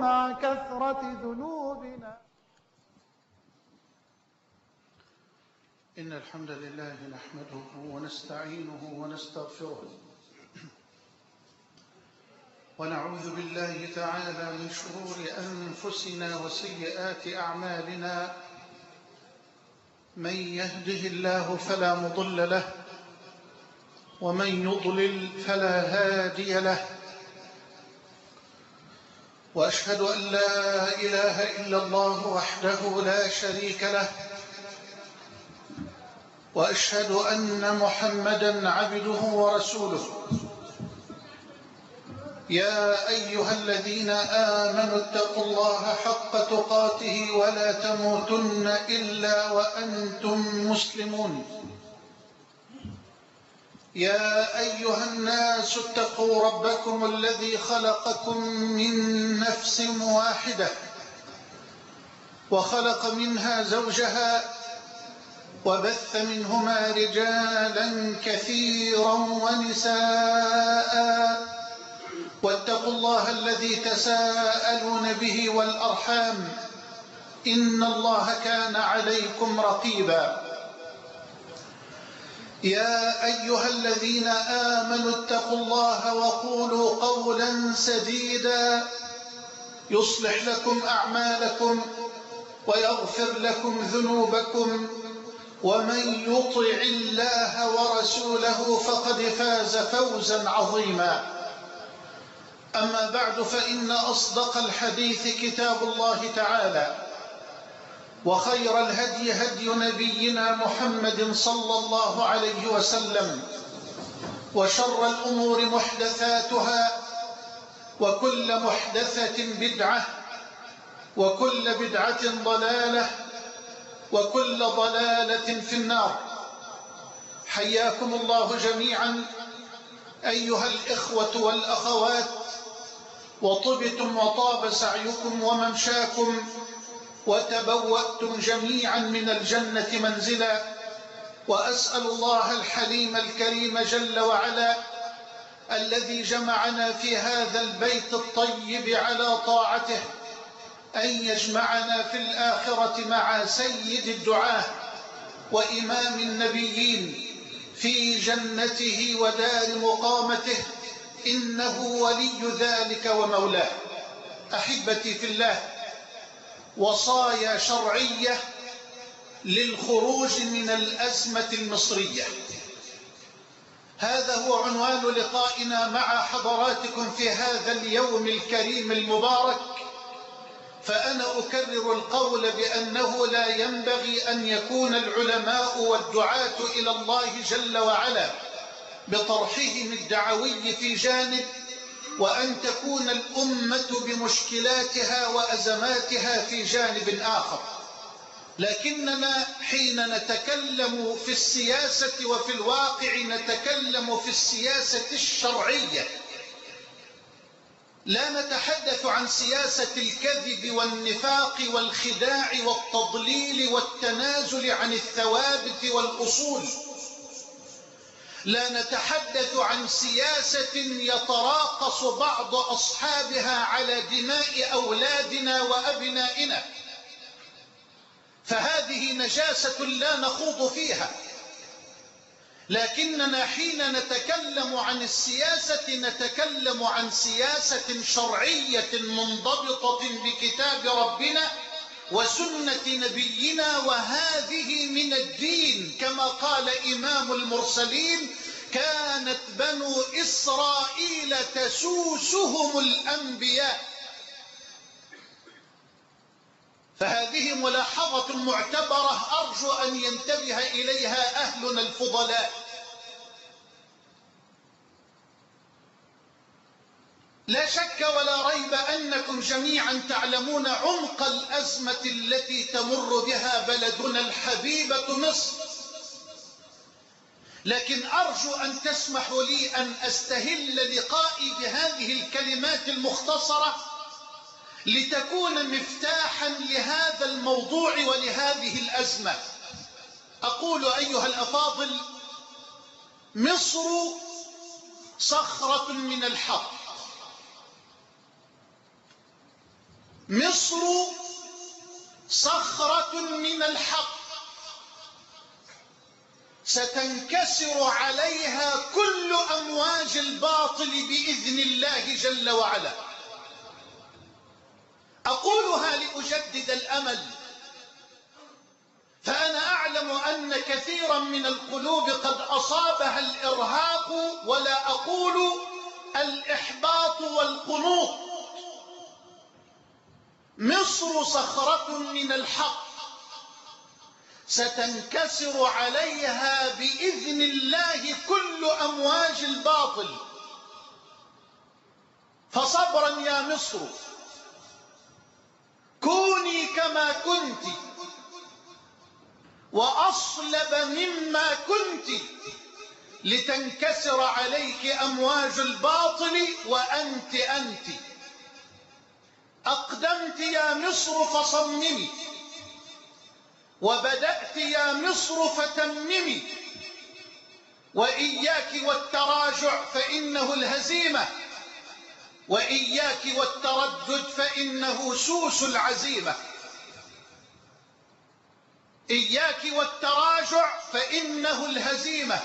مع كثرة ذنوبنا. إن الحمد لله نحمده ونستعينه ونستغفره ونعوذ بالله تعالى من شرور أنفسنا وسيئات أعمالنا. من يهده الله فلا مضل له ومن يضلل فلا هادي له، وأشهد أن لا إله إلا الله وحده لا شريك له، وأشهد أن محمدًا عبده ورسوله. يا أيها الذين آمنوا اتقوا الله حق تقاته ولا تموتن إلا وأنتم مسلمون. يا أيها الناس اتقوا ربكم الذي خلقكم من نفس واحدة وخلق منها زوجها وبث منهما رجالا كثيرا ونساء، واتقوا الله الذي تساءلون به والأرحام إن الله كان عليكم رقيبا. يا أيها الذين آمنوا اتقوا الله وقولوا قولا سديدا يصلح لكم أعمالكم ويغفر لكم ذنوبكم، ومن يطع الله ورسوله فقد فاز فوزا عظيما. أما بعد، فإن أصدق الحديث كتاب الله تعالى، وخير الهدي هدي نبينا محمد صلى الله عليه وسلم، وشر الأمور محدثاتها، وكل محدثة بدعة، وكل بدعة ضلالة، وكل ضلالة في النار. حياكم الله جميعا أيها الإخوة والأخوات، وطبتم وطاب سعيكم وممشاكم، وتبوأتم جميعا من الجنة منزلا. وأسأل الله الحليم الكريم جل وعلا الذي جمعنا في هذا البيت الطيب على طاعته أن يجمعنا في الآخرة مع سيد الدعاة وإمام النبيين في جنته ودار مقامته، إنه ولي ذلك ومولاه. أحبتي في الله، وصايا شرعية للخروج من الأزمة المصرية، هذا هو عنوان لقائنا مع حضراتكم في هذا اليوم الكريم المبارك. فأنا أكرر القول بأنه لا ينبغي أن يكون العلماء والدعاة إلى الله جل وعلا بطرحهم الدعوي في جانب، وأن تكون الأمة بمشكلاتها وأزماتها في جانب آخر. لكننا حين نتكلم في السياسة وفي الواقع نتكلم في السياسة الشرعية، لا نتحدث عن سياسة الكذب والنفاق والخداع والتضليل والتنازل عن الثوابت والأصول. لا نتحدث عن سياسة يتراقص بعض أصحابها على دماء أولادنا وأبنائنا، فهذه نجاسة لا نخوض فيها. لكننا حين نتكلم عن السياسة نتكلم عن سياسة شرعية منضبطة بكتاب ربنا وسنة نبينا، وهذه من الدين. كما قال إمام المرسلين: كانت بنو إسرائيل تسوسهم الأنبياء. فهذه ملاحظة معتبرة أرجو أن ينتبه إليها أهلنا الفضلاء. لا شك ولا ريب أنكم جميعا تعلمون عمق الأزمة التي تمر بها بلدنا الحبيبة مصر، لكن أرجو أن تسمحوا لي أن أستهل لقائي بهذه الكلمات المختصرة لتكون مفتاحا لهذا الموضوع ولهذه الأزمة. أقول أيها الأفاضل: مصر صخرة من الحق، مصر صخرة من الحق ستنكسر عليها كل أمواج الباطل بإذن الله جل وعلا. أقولها لأجدد الأمل، فأنا أعلم أن كثيرا من القلوب قد أصابها الإرهاق، ولا أقول الإحباط والقنوط. مصر صخرة من الحق ستنكسر عليها بإذن الله كل أمواج الباطل، فصبرا يا مصر، كوني كما كنت وأصلب مما كنت لتنكسر عليك أمواج الباطل وأنت أقدمت يا مصر فصممي، وبدأت يا مصر فتممي، وإياك والتراجع فإنه الهزيمة، وإياك والتردد فإنه سوس العزيمة. إياك والتراجع فإنه الهزيمة،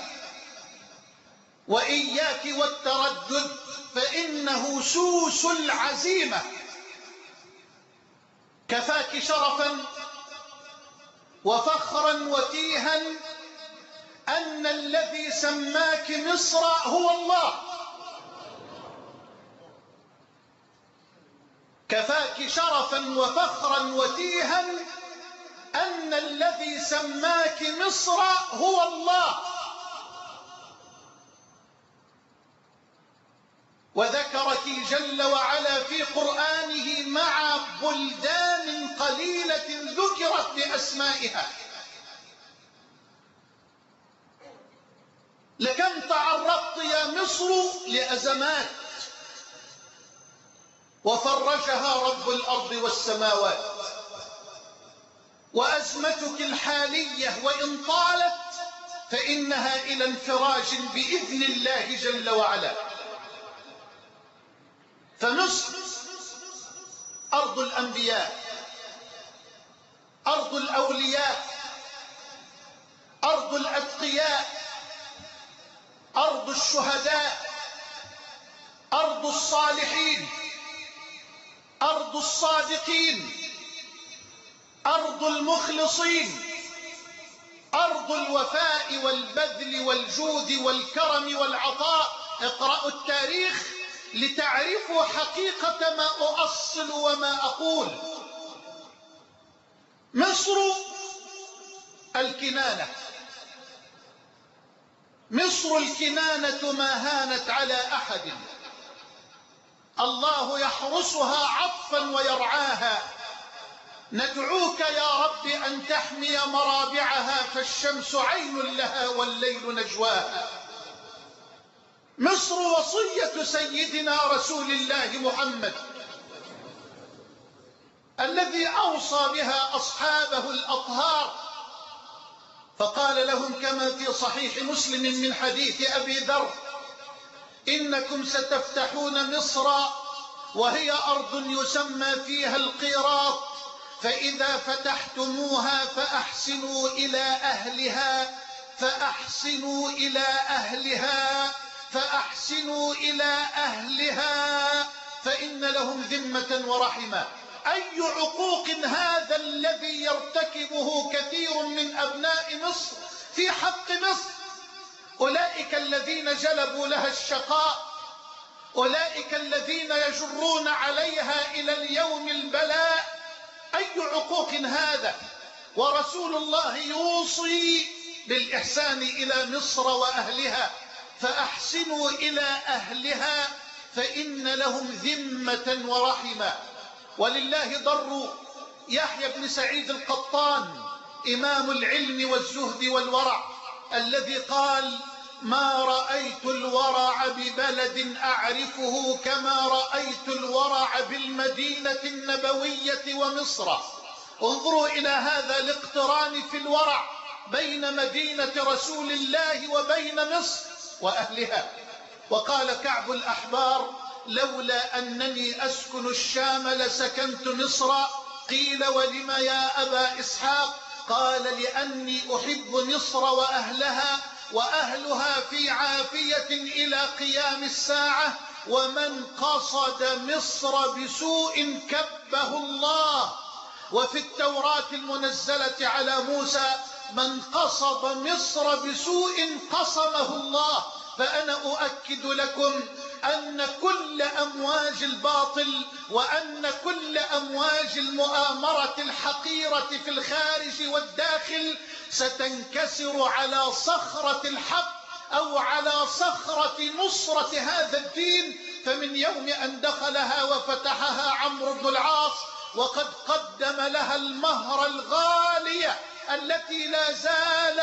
وإياك والتردد فإنه سوس العزيمة. كفاك شرفا وفخرا وتيها أن الذي سماك مصر هو الله. كفاك شرفا وفخرا وتيها أن الذي سماك مصر هو الله. وذكرك جل وعلا في قرآنه مع بلدان قليلة ذكرت بأسمائها. لكم تعرضت يا مصر لأزمات وفرجها رب الأرض والسماوات، وأزمتك الحالية وإن طالت فإنها إلى انفراج بإذن الله جل وعلا. فمصر أرض الأنبياء، أرض الأولياء، أرض الأتقياء، أرض الشهداء، أرض الصالحين، أرض الصادقين، أرض المخلصين، أرض الوفاء والبذل والجود والكرم والعطاء. اقرأوا التاريخ لتعرفوا حقيقة ما أؤصل وما أقول. مصر الكنانة، مصر الكنانة ما هانت على أحد، الله يحرسها عطفا ويرعاها. ندعوك يا رب أن تحمي مرابعها، فالشمس عين لها والليل نجواها. مصر وصية سيدنا رسول الله محمد الذي أوصى بها أصحابه الأطهار، فقال لهم كما في صحيح مسلم من حديث أبي ذر: إنكم ستفتحون مصر وهي أرض يسمى فيها القيراط، فإذا فتحتموها فأحسنوا إلى أهلها، فأحسنوا إلى أهلها، فأحسنوا إلى أهلها، فإن لهم ذمة ورحمة. أي عقوق هذا الذي يرتكبه كثير من أبناء مصر في حق مصر؟ أولئك الذين جلبوا لها الشقاء، أولئك الذين يجرون عليها إلى اليوم البلاء. أي عقوق هذا؟ ورسول الله يوصي بالإحسان إلى مصر وأهلها، فأحسنوا إلى أهلها فإن لهم ذمة ورحمة. ولله ضر يحيى بن سعيد القطان إمام العلم والزهد والورع، الذي قال: ما رأيت الورع ببلد أعرفه كما رأيت الورع بالمدينة النبوية ومصر. انظروا إلى هذا الاقتران في الورع بين مدينة رسول الله وبين مصر وأهلها. وقال كعب الأحبار: لولا أنني أسكن الشام لسكنت مصر. قيل ولم يا أبا إسحاق؟ قال لأني أحب مصر وأهلها في عافية إلى قيام الساعة، ومن قصد مصر بسوء كبه الله. وفي التوراة المنزلة على موسى من قصد مصر بسوء قصمه الله. فأنا أؤكد لكم أن كل أمواج الباطل وأن كل أمواج المؤامرة الحقيرة في الخارج والداخل ستنكسر على صخرة الحق أو على صخرة نصرة هذا الدين. فمن يوم أن دخلها وفتحها عمرو بن العاص وقد قدم لها المهر الغالية التي لا زال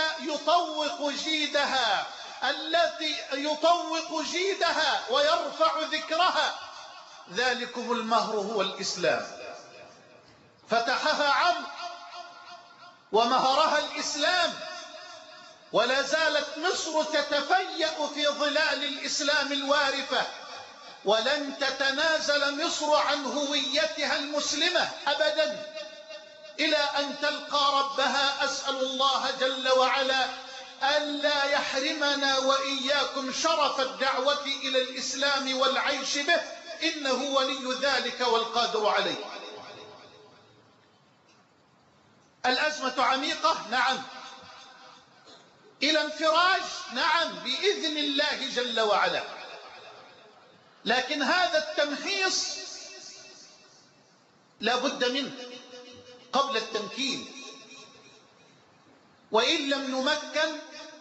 يطوق جيدها ويرفع ذكرها، ذلكم المهر هو الإسلام. فتحها عمرو ومهرها الإسلام، ولا زالت مصر تتفيأ في ظلال الإسلام الوارفة، ولن تتنازل مصر عن هويتها المسلمة أبدا إلى أن تلقى ربها. أسأل الله جل وعلا ألا يحرمنا وإياكم شرف الدعوة إلى الإسلام والعيش به، إنه ولي ذلك والقادر عليه. الأزمة عميقة، نعم. إلى انفراج، نعم، بإذن الله جل وعلا. لكن هذا التمحيص لا بد منه قبل التمكين، وإن لم نمكن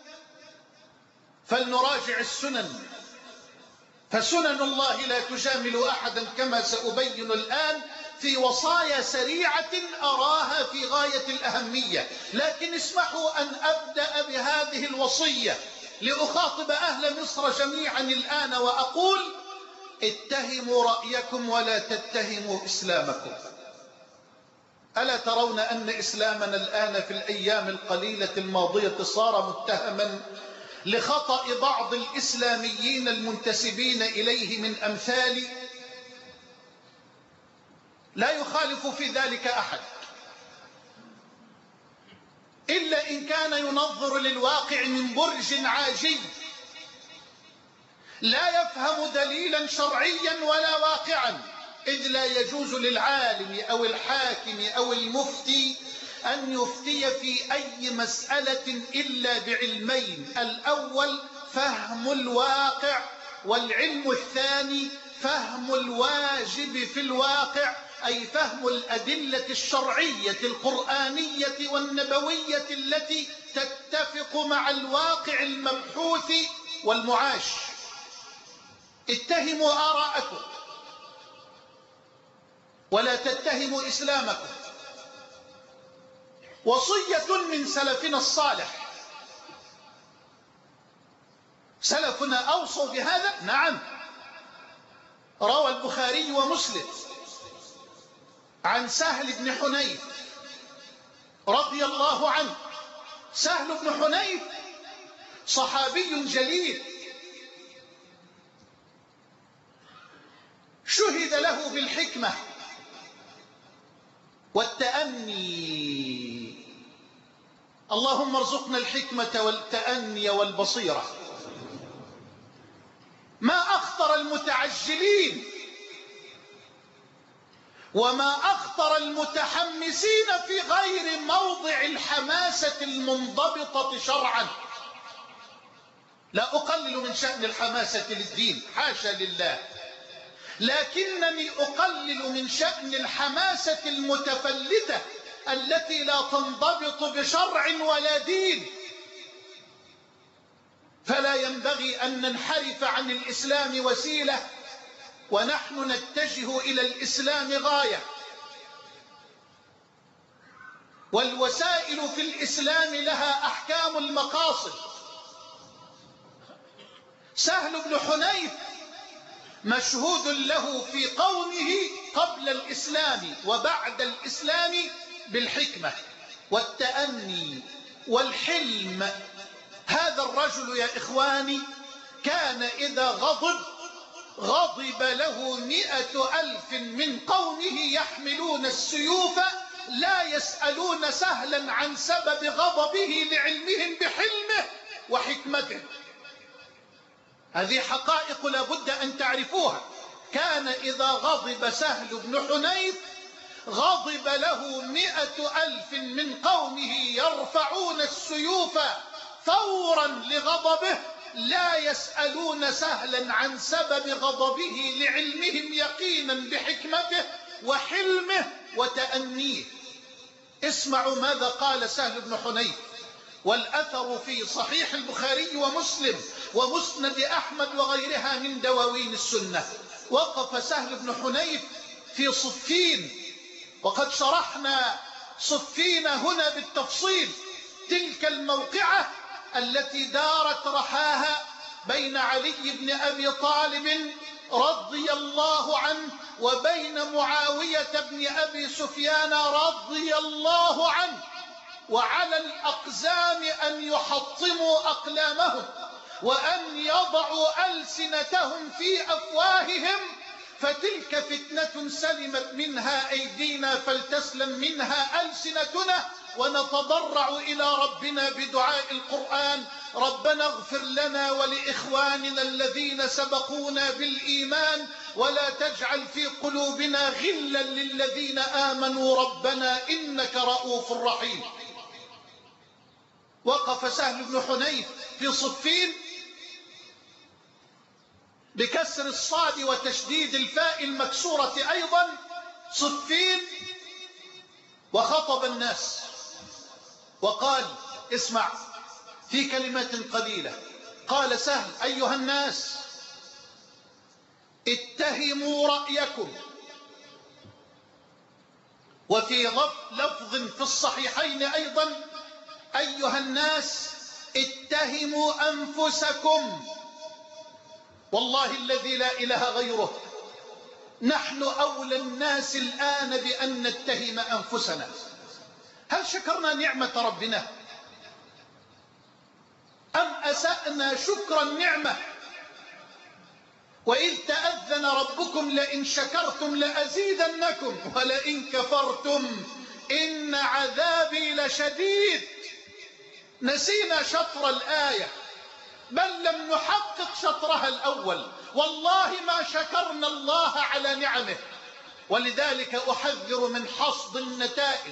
فلنراجع السنن، فسنن الله لا تجامل أحدا كما سأبين الآن في وصايا سريعة أراها في غاية الأهمية. لكن اسمحوا أن أبدأ بهذه الوصية لأخاطب أهل مصر جميعا الآن وأقول: اتهموا رأيكم ولا تتهموا إسلامكم. ألا ترون أن إسلامنا الآن في الأيام القليلة الماضية صار متهما لخطأ بعض الإسلاميين المنتسبين إليه من أمثالي؟ لا يخالف في ذلك أحد إلا إن كان ينظر للواقع من برج عاجي لا يفهم دليلا شرعيا ولا واقعا، إذ لا يجوز للعالم أو الحاكم أو المفتي أن يفتي في أي مسألة إلا بعلمين: الأول فهم الواقع، والعلم الثاني فهم الواجب في الواقع، أي فهم الأدلة الشرعية القرآنية والنبوية التي تتفق مع الواقع المبحوث والمعاش. اتهموا آراءكم ولا تتهموا إسلامكم. وصية من سلفنا الصالح. سلفنا أوصوا بهذا، نعم. روى البخاري ومسلم عن سهل بن حنيف رضي الله عنه. سهل بن حنيف صحابي جليل، شهد له بالحكمة والتأني. اللهم ارزقنا الحكمة والتأني والبصيرة. ما أخطر المتعجلين وما أخطر المتحمسين في غير موضع الحماسة المنضبطة شرعا. لا أقلل من شأن الحماسة للدين، حاشا لله، لكنني أقلل من شأن الحماسة المتفلتة التي لا تنضبط بشرع ولا دين. فلا ينبغي أن ننحرف عن الإسلام وسيلة ونحن نتجه إلى الإسلام غاية. والوسائل في الإسلام لها أحكام المقاصد. سهل بن حنيف مشهود له في قومه قبل الإسلام وبعد الإسلام بالحكمة والتأني والحلم. هذا الرجل يا إخواني كان إذا غضب غضب له 100,000 من قومه يحملون السيوف لا يسألون سهلا عن سبب غضبه لعلمهم بحلمه وحكمته. هذه حقائق لا بد أن تعرفوها. كان إذا غضب سهل بن حنيف غضب له 100,000 من قومه يرفعون السيوف فورا لغضبه لا يسألون سهلا عن سبب غضبه لعلمهم يقينا بحكمته وحلمه وتأنيه. اسمعوا ماذا قال سهل بن حنيف، والأثر في صحيح البخاري ومسلم ومسند أحمد وغيرها من دواوين السنة. وقف سهل بن حنيف في صفين، وقد شرحنا صفين هنا بالتفصيل. تلك الموقعة التي دارت رحاها بين علي بن أبي طالب رضي الله عنه وبين معاوية بن أبي سفيان رضي الله عنه، وعلى الأقزام أن يحطموا أقلامهم وأن يضعوا ألسنتهم في أفواههم، فتلك فتنة سلمت منها أيدينا فلتسلم منها ألسنتنا. ونتضرع إلى ربنا بدعاء القرآن: ربنا اغفر لنا ولإخواننا الذين سبقونا بالإيمان ولا تجعل في قلوبنا غلا للذين آمنوا ربنا إنك رؤوف رحيم. وقف سهل بن حنيف في صفين بكسر الصاد وتشديد الفاء المكسورة أيضا، صفين، وخطب الناس وقال: اسمع في كلمات قليلة. قال سهل: أيها الناس اتهموا رأيكم. وفي لفظ في الصحيحين أيضا: أيها الناس اتهموا أنفسكم. والله الذي لا إله غيره نحن أولى الناس الآن بأن نتهم أنفسنا. هل شكرنا نعمة ربنا أم أسأنا شكر النعمة؟ وإذ تأذن ربكم لئن شكرتم لأزيدنكم ولئن كفرتم إن عذابي لشديد. نسينا شطر الآية بل لم نحقق شطرها الأول. والله ما شكرنا الله على نعمه، ولذلك أحذر من حصد النتائج،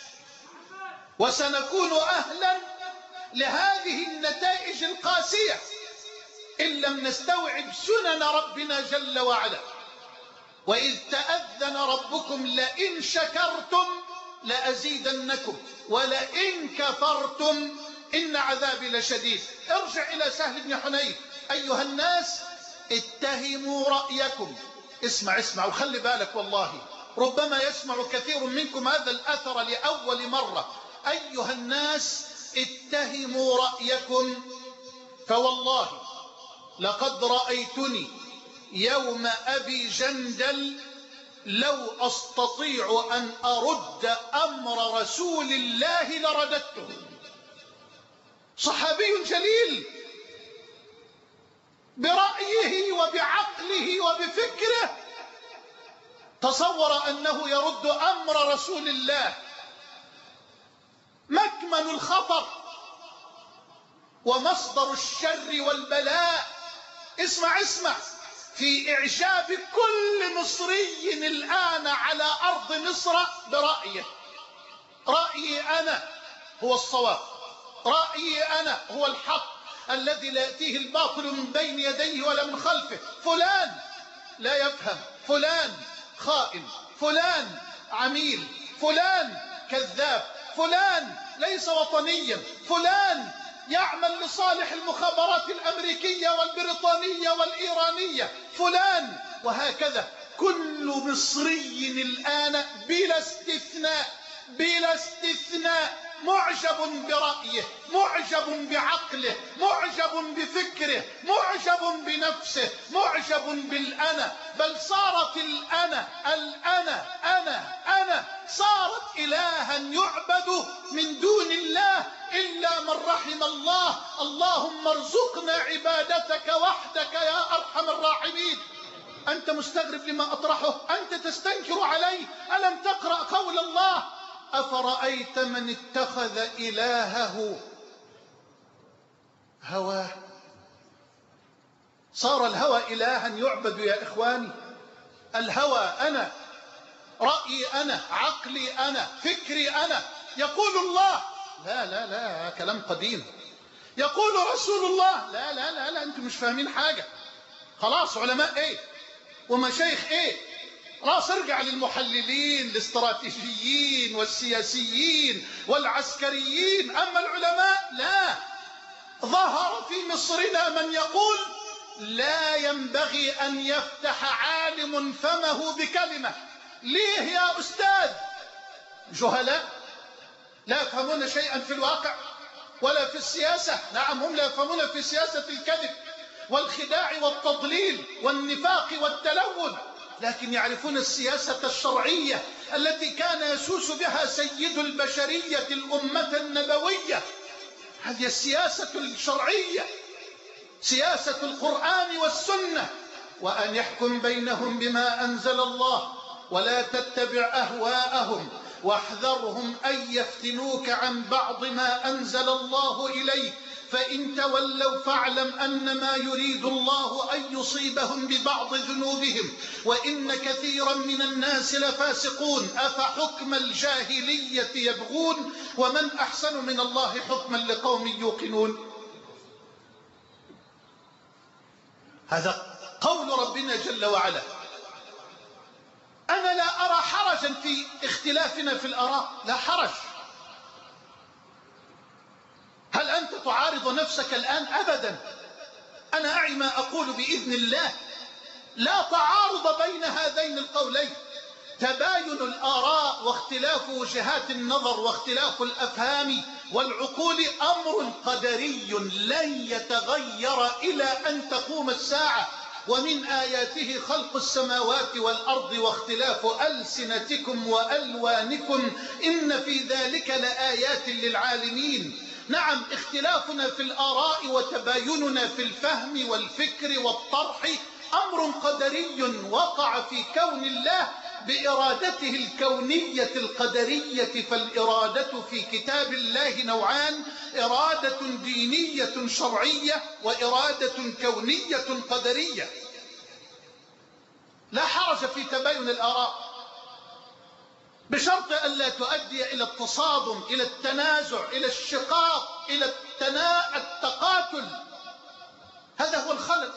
وسنكون أهلا لهذه النتائج القاسية إن لم نستوعب سنن ربنا جل وعلا. وإذ تأذن ربكم لئن شكرتم لأزيدنكم ولئن كفرتم إن عذابي لشديد. ارجع إلى سهل بن حنيف: أيها الناس اتهموا رأيكم. اسمع وخلي بالك، والله ربما يسمع كثير منكم هذا الأثر لأول مرة. أيها الناس اتهموا رأيكم، فوالله لقد رأيتني يوم أبي جندل لو أستطيع أن أرد أمر رسول الله لرددته. صحابي جليل برأيه وبعقله وبفكره تصور أنه يرد أمر رسول الله. مكمن الخطر ومصدر الشر والبلاء. اسمع في إعجاب كل مصري الآن على أرض مصر برأيه. رأيي أنا هو الصواب، رأيي أنا هو الحق الذي لا يأتيه الباطل من بين يديه ولا من خلفه. فلان لا يفهم، فلان خائن، فلان عميل، فلان كذاب، فلان ليس وطنيا، فلان يعمل لصالح المخابرات الأمريكية والبريطانية والإيرانية، فلان، وهكذا. كل مصري الآن بلا استثناء معجب برأيه، معجب بعقله، معجب بفكره، معجب بنفسه، معجب بالأنا. بل صارت الأنا صارت إلها يعبد من دون الله إلا من رحم الله. اللهم ارزقنا عبادتك وحدك يا أرحم الراحمين. أنت مستغرب لما أطرحه؟ أنت تستنكر علي؟ ألم تقرأ قول الله؟ أفرأيت من اتخذ إلهه هواه؟ صار الهوى إلها يعبد يا إخواني. الهوى أنا، رأيي أنا، عقلي أنا، فكري أنا. يقول الله لا لا لا، كلام قديم. يقول رسول الله لا لا لا لا، أنتم مش فاهمين حاجة. خلاص علماء إيه ومشايخ إيه؟ خلاص ارجع للمحللين الاستراتيجيين والسياسيين والعسكريين. أما العلماء لا. ظهر في مصرنا من يقول لا ينبغي أن يفتح عالم فمه بكلمة. ليه يا أستاذ؟ جهلاء لا يفهمون شيئا في الواقع ولا في السياسة. نعم، هم لا يفهمون في سياسة الكذب والخداع والتضليل والنفاق والتلون، لكن يعرفون السياسة الشرعية التي كان يسوس بها سيد البشرية الأمة النبوية. هذه السياسة الشرعية، سياسة القرآن والسنة. وأن يحكم بينهم بما أنزل الله ولا تتبع أهواءهم واحذرهم أن يفتنوك عن بعض ما أنزل الله إليك، فإن تولوا فاعلم أنما يريد الله أن يصيبهم ببعض ذنوبهم وإن كثيرا من الناس لفاسقون. أفحكم الجاهلية يبغون ومن أحسن من الله حكما لقوم يوقنون. هذا قول ربنا جل وعلا. أنا لا أرى حرجا في اختلافنا في الآراء، لا حرج. هل أنت تعارض نفسك الآن؟ أبدا. أنا أعي ما أقول بإذن الله. لا تعارض بين هذين القولين. تباين الآراء واختلاف وجهات النظر واختلاف الأفهام والعقول أمر قدري لن يتغير إلى أن تقوم الساعة. ومن آياته خلق السماوات والأرض واختلاف ألسنتكم وألوانكم إن في ذلك لآيات للعالمين. نعم، اختلافنا في الآراء وتبايننا في الفهم والفكر والطرح أمر قدري وقع في كون الله بإرادته الكونية القدرية. فالإرادة في كتاب الله نوعان: إرادة دينية شرعية وإرادة كونية قدرية. لا حرج في تباين الآراء بشرط ألا تؤدي إلى التصادم، إلى التنازع، إلى الشقاق، إلى التقاتل. هذا هو الخلل.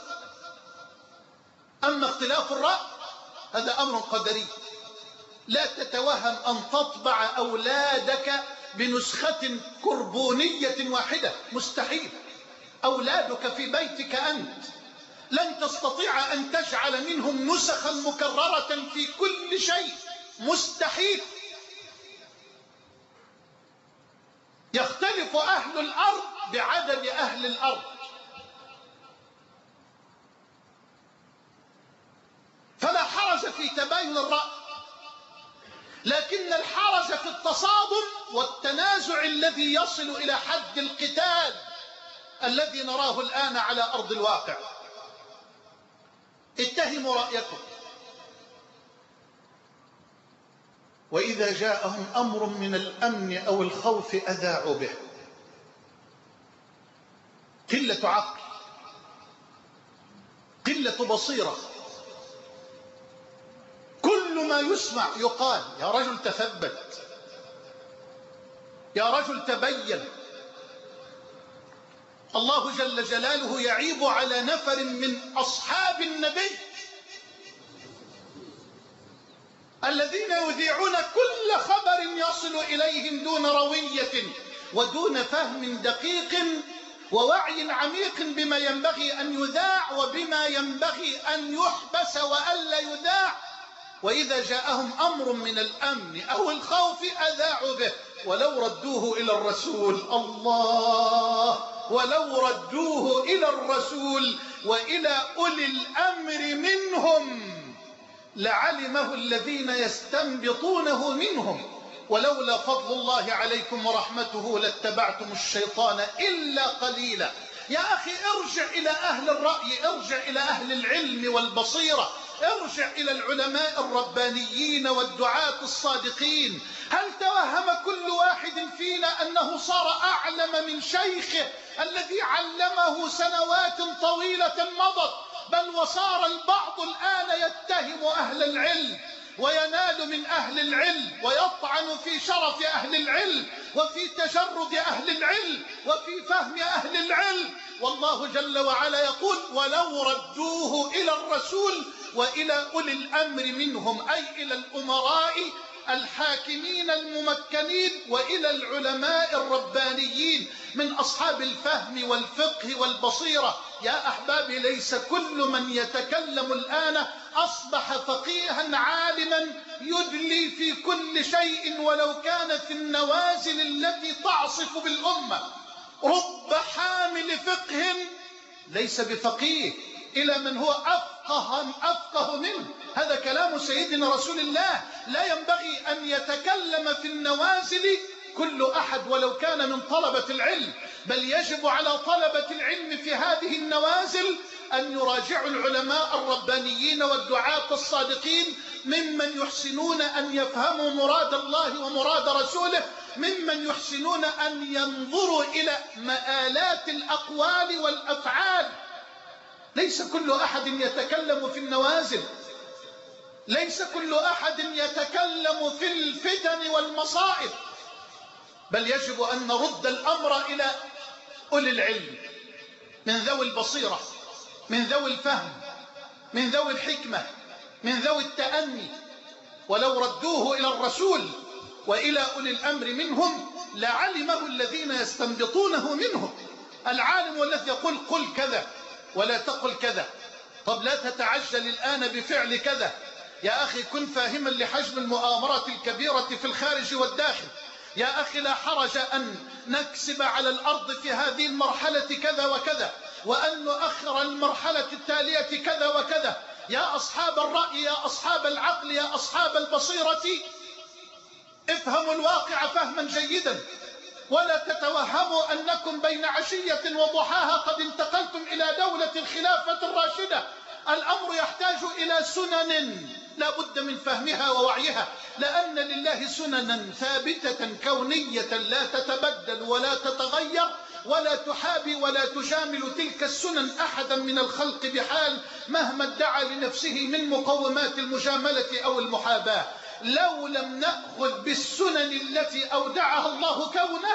أما اختلاف الرأي هذا أمر قدري. لا تتوهم أن تطبع أولادك بنسخة كربونية واحدة، مستحيل. أولادك في بيتك أنت لن تستطيع أن تجعل منهم نسخا مكررة في كل شيء، مستحيل. يختلف أهل الأرض بعدد أهل الأرض. فلا حرج في تباين الرأي، لكن الحرج في التصادم والتنازع الذي يصل إلى حد القتال الذي نراه الآن على أرض الواقع. اتهموا رأيكم. وإذا جاءهم أمر من الأمن أو الخوف أذاعوا به. قلة عقل، قلة بصيرة. كل ما يسمع يقال: يا رجل تثبت، يا رجل تبين. الله جل جلاله يعيب على نفر من أصحاب النبي الذين يذيعون كل خبر يصل إليهم دون روية ودون فهم دقيق ووعي عميق بما ينبغي أن يذاع وبما ينبغي أن يحبس وألا يذاع. وإذا جاءهم أمر من الأمن أو الخوف أذاعوا به ولو ردوه إلى الرسول. الله، ولو ردوه إلى الرسول وإلى أولي الأمر منهم لعلمه الذين يستنبطونه منهم ولولا فضل الله عليكم ورحمته لاتبعتم الشيطان إلا قليلا. يا أخي ارجع إلى أهل الرأي، ارجع إلى أهل العلم والبصيرة، ارجع إلى العلماء الربانيين والدعاة الصادقين. هل توهم كل واحد فينا أنه صار أعلم من شيخه الذي علمه سنوات طويلة مضت؟ بل وصار البعض الآن يتهم أهل العلم وينال من أهل العلم ويطعن في شرف أهل العلم وفي تجرد أهل العلم وفي فهم أهل العلم. والله جل وعلا يقول: ولو ردوه إلى الرسول وإلى أولي الأمر منهم، أي إلى الأمراء الحاكمين الممكنين وإلى العلماء الربانيين من أصحاب الفهم والفقه والبصيرة. يا أحبابي، ليس كل من يتكلم الآن أصبح فقيها عالما يدلي في كل شيء ولو كان في النوازل التي تعصف بالأمة. رب حامل فقه ليس بفقيه إلى من هو أفقه منه. هذا كلام سيدنا رسول الله. لا ينبغي أن يتكلم في النوازل كل أحد ولو كان من طلبة العلم، بل يجب على طلبة العلم في هذه النوازل أن يراجعوا العلماء الربانيين والدعاة الصادقين ممن يحسنون أن يفهموا مراد الله ومراد رسوله، ممن يحسنون أن ينظروا إلى مآلات الأقوال والأفعال. ليس كل أحد يتكلم في النوازل، ليس كل أحد يتكلم في الفتن والمصائب، بل يجب أن نرد الأمر إلى أولي العلم من ذوي البصيرة، من ذوي الفهم، من ذوي الحكمة، من ذوي التأني. ولو ردوه إلى الرسول وإلى أولي الأمر منهم لعلمه الذين يستنبطونه منهم. العالم الذي يقول قل كذا ولا تقل كذا، طب لا تتعجل الآن بفعل كذا. يا أخي كن فاهما لحجم المؤامرة الكبيرة في الخارج والداخل. يا أخي لا حرج أن نكسب على الأرض في هذه المرحلة كذا وكذا، وأن نؤخر المرحلة التالية كذا وكذا. يا أصحاب الرأي، يا أصحاب العقل، يا أصحاب البصيرة، افهموا الواقع فهما جيدا، ولا تتوهموا أنكم بين عشية وضحاها قد انتقلتم إلى دولة الخلافة الراشدة. الأمر يحتاج إلى سنن لا بد من فهمها ووعيها، لأن لله سننا ثابتة كونية لا تتبدل ولا تتغير ولا تحابي ولا تجامل تلك السنن أحدا من الخلق بحال مهما ادعى لنفسه من مقومات المجاملة أو المحاباة. لو لم نأخذ بالسنن التي أودعها الله كونه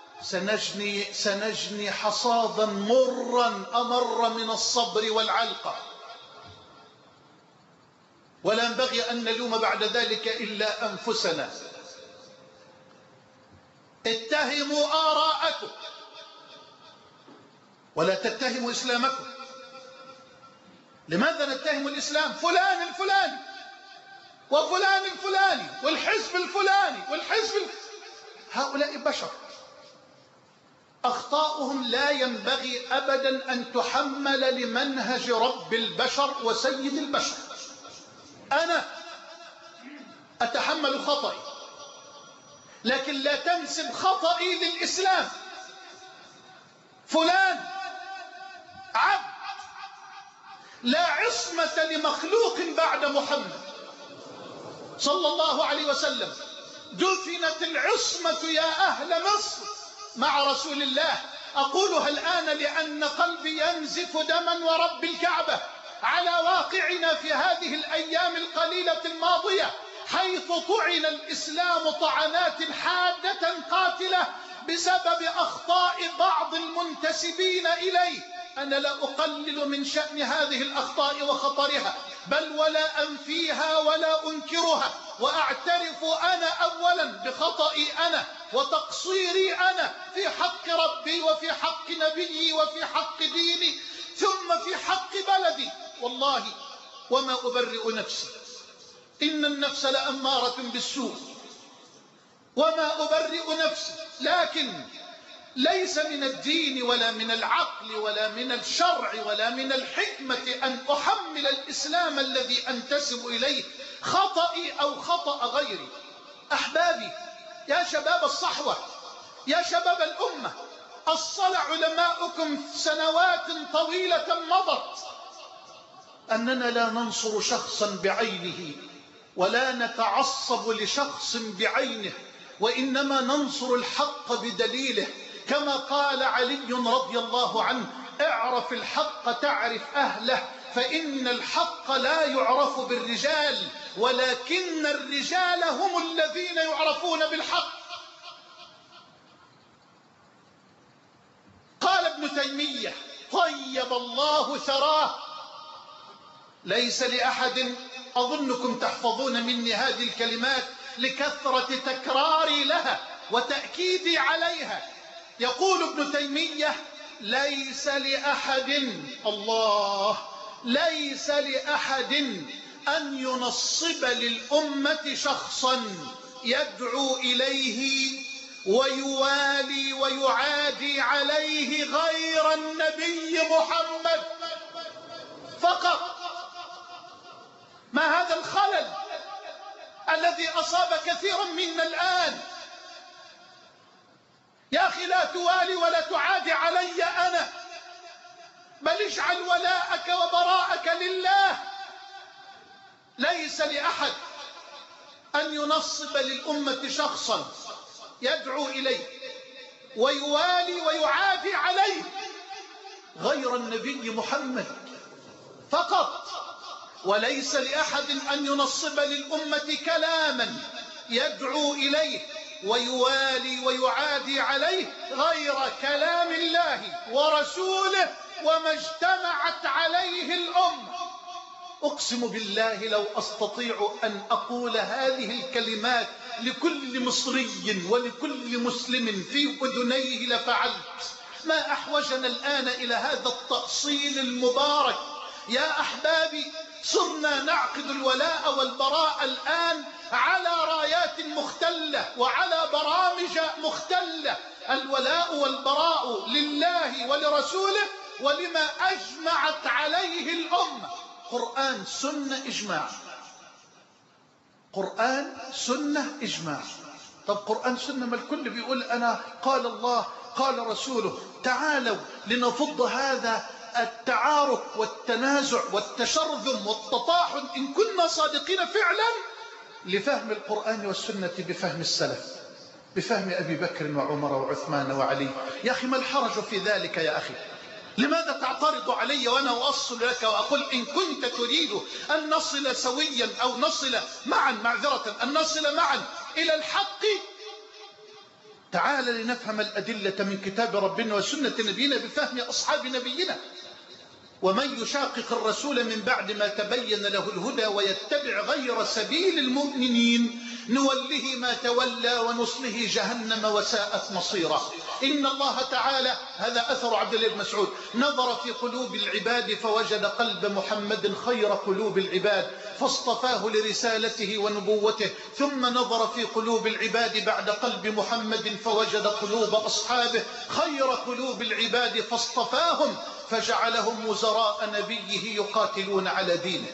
سنجني حصادا مرا أمر من الصبر والعلقة، ولا ينبغي أن نلوم بعد ذلك إلا أنفسنا. اتهموا آراءكم ولا تتهموا إسلامكم. لماذا نتهم الإسلام؟ فلان الفلاني وفلان الفلاني والحزب الفلاني هؤلاء بشر، أخطاؤهم لا ينبغي أبدا أن تحمل لمنهج رب البشر وسيد البشر. أنا أتحمل خطئي، لكن لا تنسب خطئي للإسلام. فلان عبد، لا عصمة لمخلوق بعد محمد صلى الله عليه وسلم. دفنت العصمة يا أهل مصر مع رسول الله. أقولها الآن لأن قلبي ينزف دما ورب الكعبة على واقعنا في هذه الأيام القليلة الماضية، حيث طعن الإسلام طعنات حادة قاتلة بسبب أخطاء بعض المنتسبين إليه. أنا لا أقلل من شأن هذه الأخطاء وخطرها، بل ولا أنفيها ولا أنكرها، وأعترف أنا أولا بخطئي أنا وتقصيري أنا في حق ربي وفي حق نبيي وفي حق ديني ثم في حق بلدي. والله وما أبرئ نفسي، إن النفس لأمارة بالسوء، وما أبرئ نفسي، لكن ليس من الدين ولا من العقل ولا من الشرع ولا من الحكمة أن أحمل الإسلام الذي أنتسب إليه خطئي أو خطأ غيري. أحبابي، يا شباب الصحوة، يا شباب الأمة، أصل علماؤكم سنوات طويلة مضت أننا لا ننصر شخصا بعينه ولا نتعصب لشخص بعينه، وإنما ننصر الحق بدليله، كما قال علي رضي الله عنه: اعرف الحق تعرف أهله، فإن الحق لا يعرف بالرجال ولكن الرجال هم الذين يعرفون بالحق. قال ابن تيمية طيب الله ثراه: ليس لأحد، أظنكم تحفظون مني هذه الكلمات لكثرة تكراري لها وتأكيدي عليها. يقول ابن تيمية: ليس لأحد، الله، ليس لأحد أن ينصب للأمة شخصا يدعو إليه ويوالي ويعادي عليه غير النبي محمد فقط. ما هذا الخلل الذي أصاب كثيرا منا الآن؟ يا أخي لا توالي ولا تعادي علي أنا، بل اجعل ولاءك وبراءك لله. ليس لأحد أن ينصب للأمة شخصا يدعو إليه ويوالي ويعادي عليه غير النبي محمد فقط. وليس لأحد أن ينصب للأمة كلاما يدعو إليه ويوالي ويعادي عليه غير كلام الله ورسوله وما اجتمعت عليه الأمة. أقسم بالله لو أستطيع أن أقول هذه الكلمات لكل مصري ولكل مسلم في أذنيه لفعلت. ما أحوجنا الآن إلى هذا التأصيل المبارك؟ يا أحبابي، صرنا نعقد الولاء والبراء الآن على رايات مختلة وعلى برامج مختلة. الولاء والبراء لله ولرسوله ولما أجمعت عليه الأمة. قرآن سنة إجماع، قرآن سنة إجماع. طب قرآن سنة ما الكل بيقول أنا قال الله قال رسوله. تعالوا لنفض هذا التعارك والتنازع والتشرذم والتطاحن إن كنا صادقين فعلا لفهم القرآن والسنة بفهم السلف، بفهم أبي بكر وعمر وعثمان وعلي. يا أخي ما الحرج في ذلك يا أخي؟ لماذا تعترض علي وأنا أؤصل لك وأقول إن كنت تريد أن نصل سويا أو نصل معا، معذرة، أن نصل معا إلى الحق، تعال لنفهم الأدلة من كتاب ربنا وسنة نبينا بفهم أصحاب نبينا. ومن يشاقق الرسول من بعد ما تبين له الهدى ويتبع غير سبيل المؤمنين نوله ما تولى ونصله جهنم وساءت مصيرا. إن الله تعالى، هذا أثر عبد الله بن مسعود، نظر في قلوب العباد فوجد قلب محمد خير قلوب العباد فاصطفاه لرسالته ونبوته، ثم نظر في قلوب العباد بعد قلب محمد فوجد قلوب أصحابه خير قلوب العباد فاصطفاهم فجعلهم وزراء نبيه يقاتلون على دينه.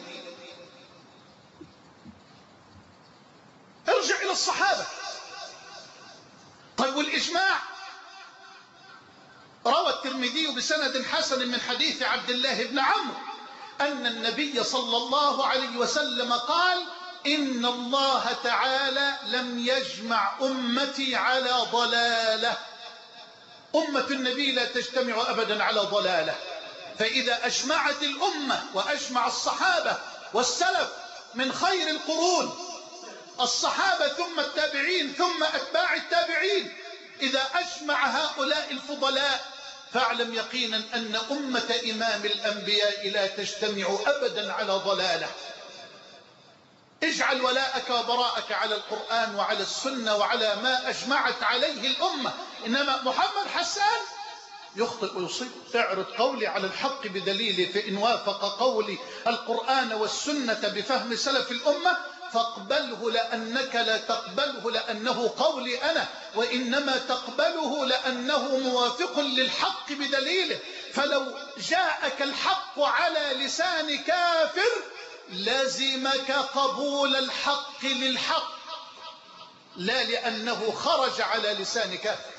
ارجع إلى الصحابة. طيب والإجماع؟ روى الترمذي بسند حسن من حديث عبد الله بن عمرو أن النبي صلى الله عليه وسلم قال: إن الله تعالى لم يجمع أمتي على ضلالة. أمة النبي لا تجتمع أبدا على ضلالة. فإذا أجمعت الأمة وأجمع الصحابة والسلف من خير القرون، الصحابة ثم التابعين ثم أتباع التابعين، إذا أجمع هؤلاء الفضلاء فاعلم يقينا أن أمة إمام الأنبياء لا تجتمع أبدا على ضلالة. اجعل ولاءك وبراءك على القرآن وعلى السنة وعلى ما أجمعت عليه الأمة. إنما محمد حسان يخطئ ويصيب. اعرض قولي على الحق بدليلي، فإن وافق قولي القرآن والسنة بفهم سلف الأمة فاقبله، لأنك لا تقبله لأنه قولي أنا، وإنما تقبله لأنه موافق للحق بدليله. فلو جاءك الحق على لسان كافر لازمك قبول الحق للحق، لا لأنه خرج على لسان كافر.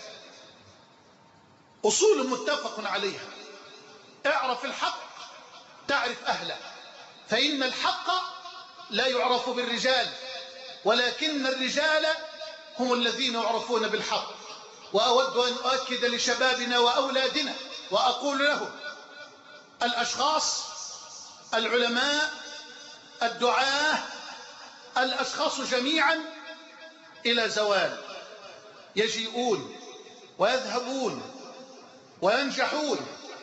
أصول متفق عليها. اعرف الحق تعرف أهله، فإن الحق لا يعرف بالرجال، ولكن الرجال هم الذين يعرفون بالحق. وأود أن أؤكد لشبابنا وأولادنا وأقول لهم: الأشخاص، العلماء، الدعاة، الأشخاص جميعا إلى زوال، يجيئون ويذهبون وينجحون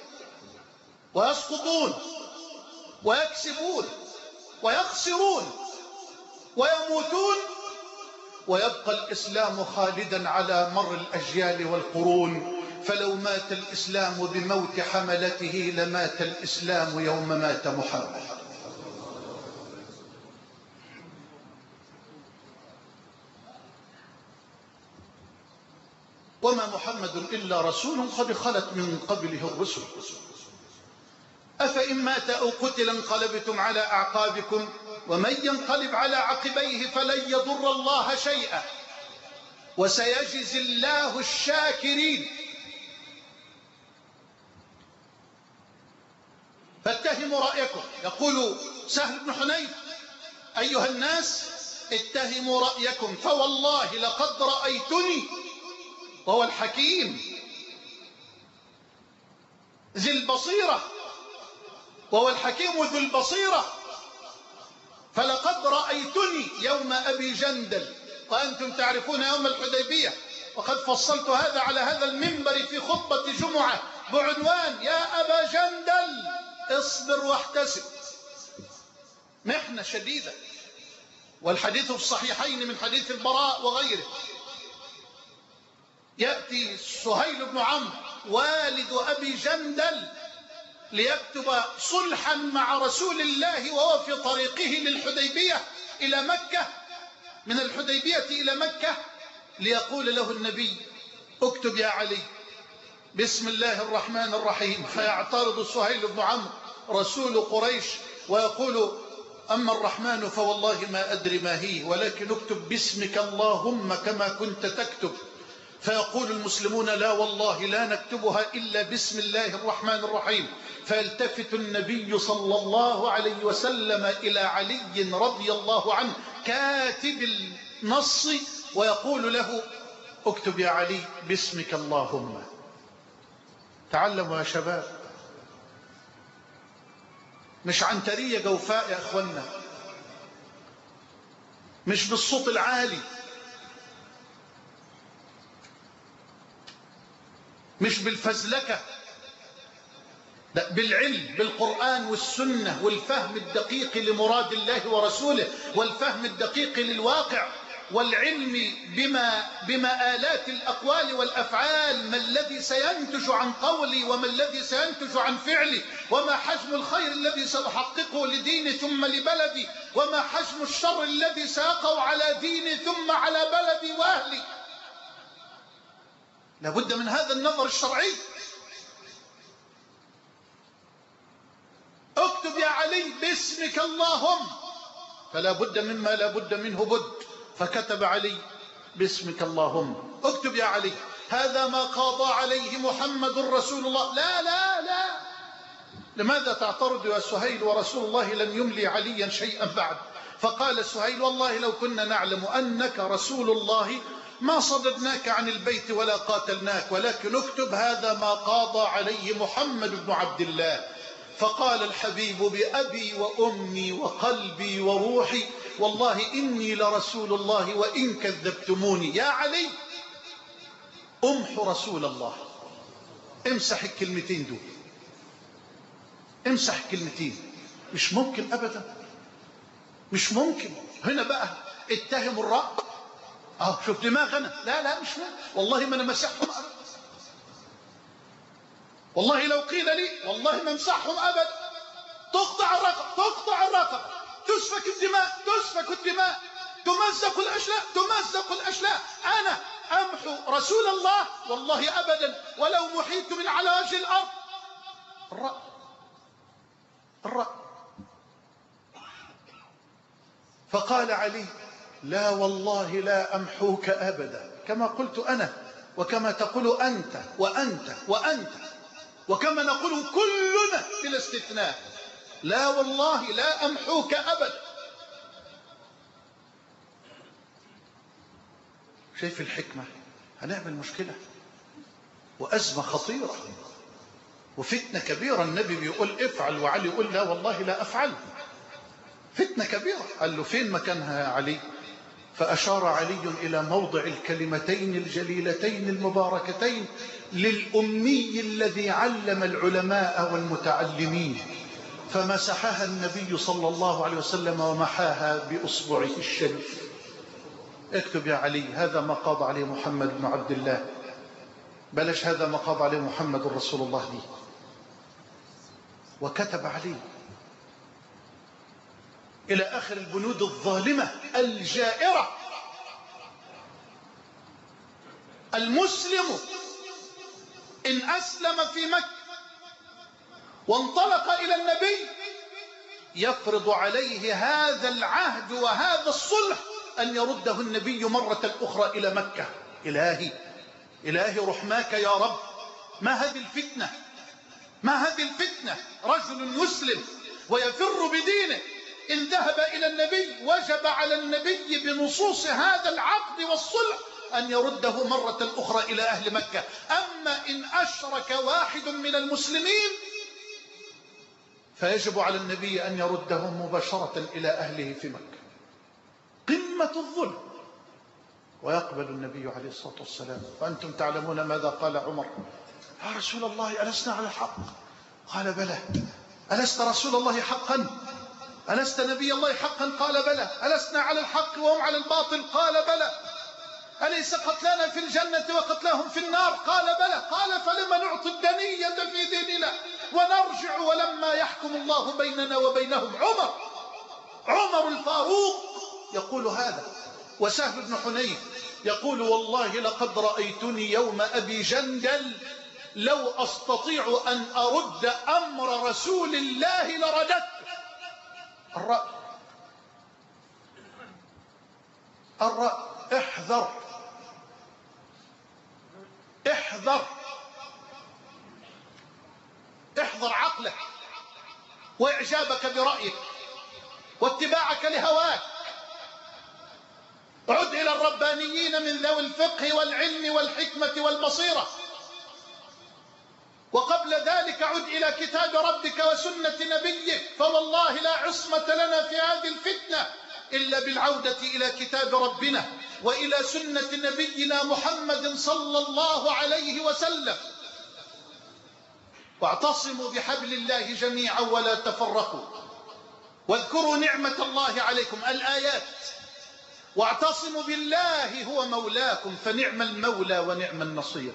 ويسقطون ويكسبون ويخسرون ويموتون، ويبقى الإسلام خالدا على مر الأجيال والقرون. فلو مات الإسلام بموت حملته لمات الإسلام يوم مات محمد. وما محمد إلا رسول قد خلت من قبله الرسل، أفإن مات أو قتل انقلبتم على أعقابكم ومن ينقلب على عقبيه فلن يضر الله شيئا وسيجزي الله الشاكرين. فاتهموا رأيكم. يقول سهل بن حنيف: أيها الناس اتهموا رأيكم فوالله لقد رأيتني، وهو الحكيم ذي البصيرة، وهو الحكيم ذو البصيرة، فلقد رأيتني يوم أبي جندل، وأنتم تعرفون يوم الحديبية، وقد فصلت هذا على هذا المنبر في خطبة جمعة بعنوان: يا أبا جندل اصبر واحتسب. محنة شديدة، والحديث في الصحيحين من حديث البراء وغيره. يأتي سهيل بن عمرو والد أبي جندل ليكتب صلحا مع رسول الله وهو في طريقه للحديبية إلى مكة، من الحديبية إلى مكة، ليقول له النبي: اكتب يا علي بسم الله الرحمن الرحيم. فيعترض سهيل بن عمرو رسول قريش ويقول: أما الرحمن فوالله ما أدري ما هي، ولكن اكتب باسمك اللهم كما كنت تكتب. فيقول المسلمون: لا والله لا نكتبها إلا بسم الله الرحمن الرحيم. فيلتفت النبي صلى الله عليه وسلم إلى علي رضي الله عنه كاتب النص ويقول له: اكتب يا علي باسمك اللهم. تعلموا يا شباب، مش عنترية جوفاء يا أخوانا، مش بالصوت العالي، مش بالفزلكة، لا، بالعلم، بالقرآن والسنة والفهم الدقيق لمراد الله ورسوله والفهم الدقيق للواقع والعلم بمآلات الأقوال والأفعال. ما الذي سينتج عن قولي وما الذي سينتج عن فعلي، وما حجم الخير الذي سأحققه لديني ثم لبلدي، وما حجم الشر الذي سيقع على ديني ثم على بلدي وأهلي. لابد من هذا النظر الشرعي. اكتب يا علي باسمك اللهم، فلا بد مما لا بد منه بد. فكتب علي باسمك اللهم. اكتب يا علي هذا ما قاضى عليه محمد رسول الله. لا لا لا، لماذا تعترض يا سهيل ورسول الله لم يملي عليا شيئا بعد؟ فقال سهيل: والله لو كنا نعلم أنك رسول الله ما صددناك عن البيت ولا قاتلناك، ولكن اكتب هذا ما قاضى عليه محمد بن عبد الله. فقال الحبيب: بأبي وأمي وقلبي وروحي والله إني لرسول الله وإن كذبتموني. يا علي امحو رسول الله، امسح الكلمتين دول، امسح كلمتين. مش ممكن أبدا، مش ممكن. هنا بقى اتهموا الرأي. شوف دماغنا. لا لا، مش ممكن، والله ما انا مسحهم ابدا، والله لو قيل لي والله ما امسحهم ابدا. تقطع الرقبه، تقطع الرقبه، تسفك الدماء، تسفك الدماء، تمزق الاشلاء، تمزق الاشلاء. انا امحو رسول الله؟ والله ابدا، ولو محيت من على وجه الارض. الرأي، الرأي. فقال علي: لا والله لا أمحوك أبدا، كما قلت أنا وكما تقول أنت وأنت وأنت وكما نقول كلنا بلا استثناء. لا والله لا أمحوك أبدا. شايف الحكمة؟ هنعمل مشكلة وأزمة خطيرة وفتنة كبيرة. النبي بيقول افعل، وعلي يقول لا والله لا أفعل. فتنة كبيرة. قال له فين مكانها يا علي؟ فأشار علي إلى موضع الكلمتين الجليلتين المباركتين للأمي الذي علم العلماء والمتعلمين، فمسحها النبي صلى الله عليه وسلم ومحاها بأصبعه الشريف. اكتب يا علي هذا ما قاض عليه محمد بن عبد الله، بلاش هذا ما قاض عليه محمد رسول الله دي. وكتب عليه إلى آخر البنود الظالمة الجائرة. المسلم إن أسلم في مكة وانطلق إلى النبي يفرض عليه هذا العهد وهذا الصلح أن يرده النبي مرة أخرى إلى مكة. إلهي رحماك يا رب. ما هذه الفتنة؟ ما هذه الفتنة؟ رجل يسلم ويفر بدينه إن ذهب إلى النبي وجب على النبي بنصوص هذا العقد والصلح أن يرده مرة أخرى إلى أهل مكة. أما إن أشرك واحد من المسلمين فيجب على النبي أن يرده مباشرة إلى أهله في مكة. قمة الظلم. ويقبل النبي عليه الصلاة والسلام. وأنتم تعلمون ماذا قال عمر: يا رسول الله ألسنا على الحق؟ قال بلى. ألست رسول الله حقا؟ ألست نبي الله حقا؟ قال بلى. ألسنا على الحق وهم على الباطل؟ قال بلى. أليس قتلانا في الجنة وقتلاهم في النار؟ قال بلى. قال فلما نعطي الدنية في ديننا ونرجع ولما يحكم الله بيننا وبينهم؟ عمر الفاروق يقول هذا. وسهل بن حنيف يقول: والله لقد رأيتني يوم أبي جندل لو أستطيع أن أرد أمر رسول الله لرددته. الرأي. احذر عقلك وإعجابك برأيك واتباعك لهواك. عد إلى الربانيين من ذوي الفقه والعلم والحكمة والبصيرة. وقبل ذلك عد إلى كتاب ربك وسنة نبيك، فوالله لا عصمة لنا في هذه الفتنة إلا بالعودة إلى كتاب ربنا وإلى سنة نبينا محمد صلى الله عليه وسلم. واعتصموا بحبل الله جميعا ولا تفرقوا واذكروا نعمة الله عليكم. الآيات: واعتصموا بالله هو مولاكم فنعم المولى ونعم النصير.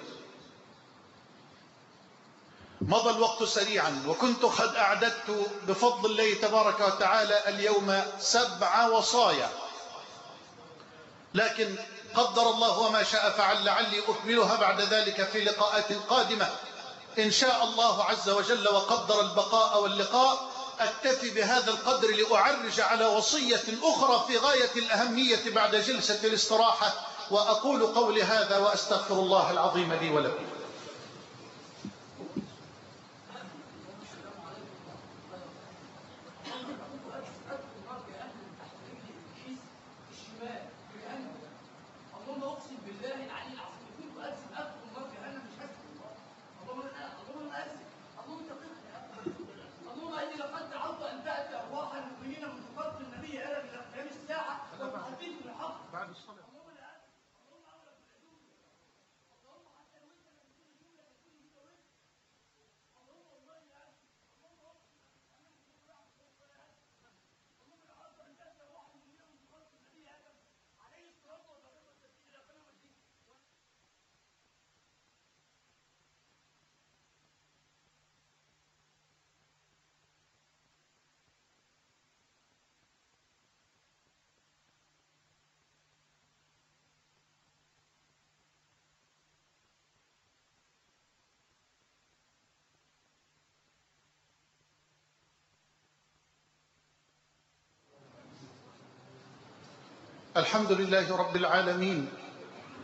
مضى الوقت سريعا وكنت قد أعددت بفضل الله تبارك وتعالى اليوم 7 وصايا، لكن قدر الله وما شاء فعل، لعلي أكملها بعد ذلك في لقاءات قادمة إن شاء الله عز وجل وقدر البقاء واللقاء. أكتفي بهذا القدر لأعرج على وصية أخرى في غاية الأهمية بعد جلسة الاستراحة، وأقول قولي هذا وأستغفر الله العظيم لي ولكم. الحمد لله رب العالمين،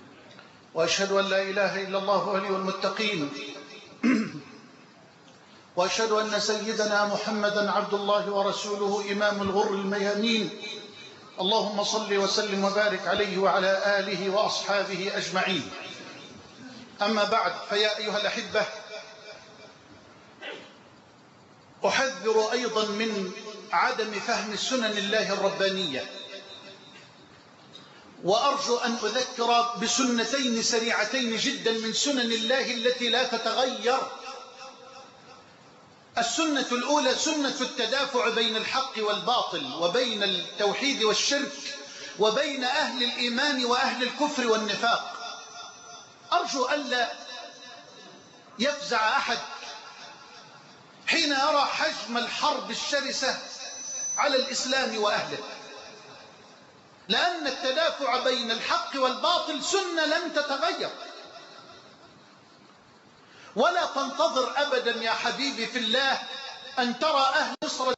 وأشهد أن لا إله إلا الله ولي المتقين، وأشهد أن سيدنا محمدا عبد الله ورسوله إمام الغر الميامين. اللهم صل وسلم وبارك عليه وعلى آله وأصحابه أجمعين. أما بعد، فيا أيها الأحبة، أحذر أيضا من عدم فهم سنن الله الربانية، وأرجو أن أذكر بسنتين سريعتين جدا من سنن الله التي لا تتغير. السنة الأولى سنة التدافع بين الحق والباطل، وبين التوحيد والشرك، وبين أهل الإيمان وأهل الكفر والنفاق. أرجو ألا يفزع أحد حين يرى حجم الحرب الشرسة على الإسلام وأهله، لأن التدافع بين الحق والباطل سنة لم تتغير. ولا تنتظر أبدا يا حبيبي في الله أن ترى أهل مصر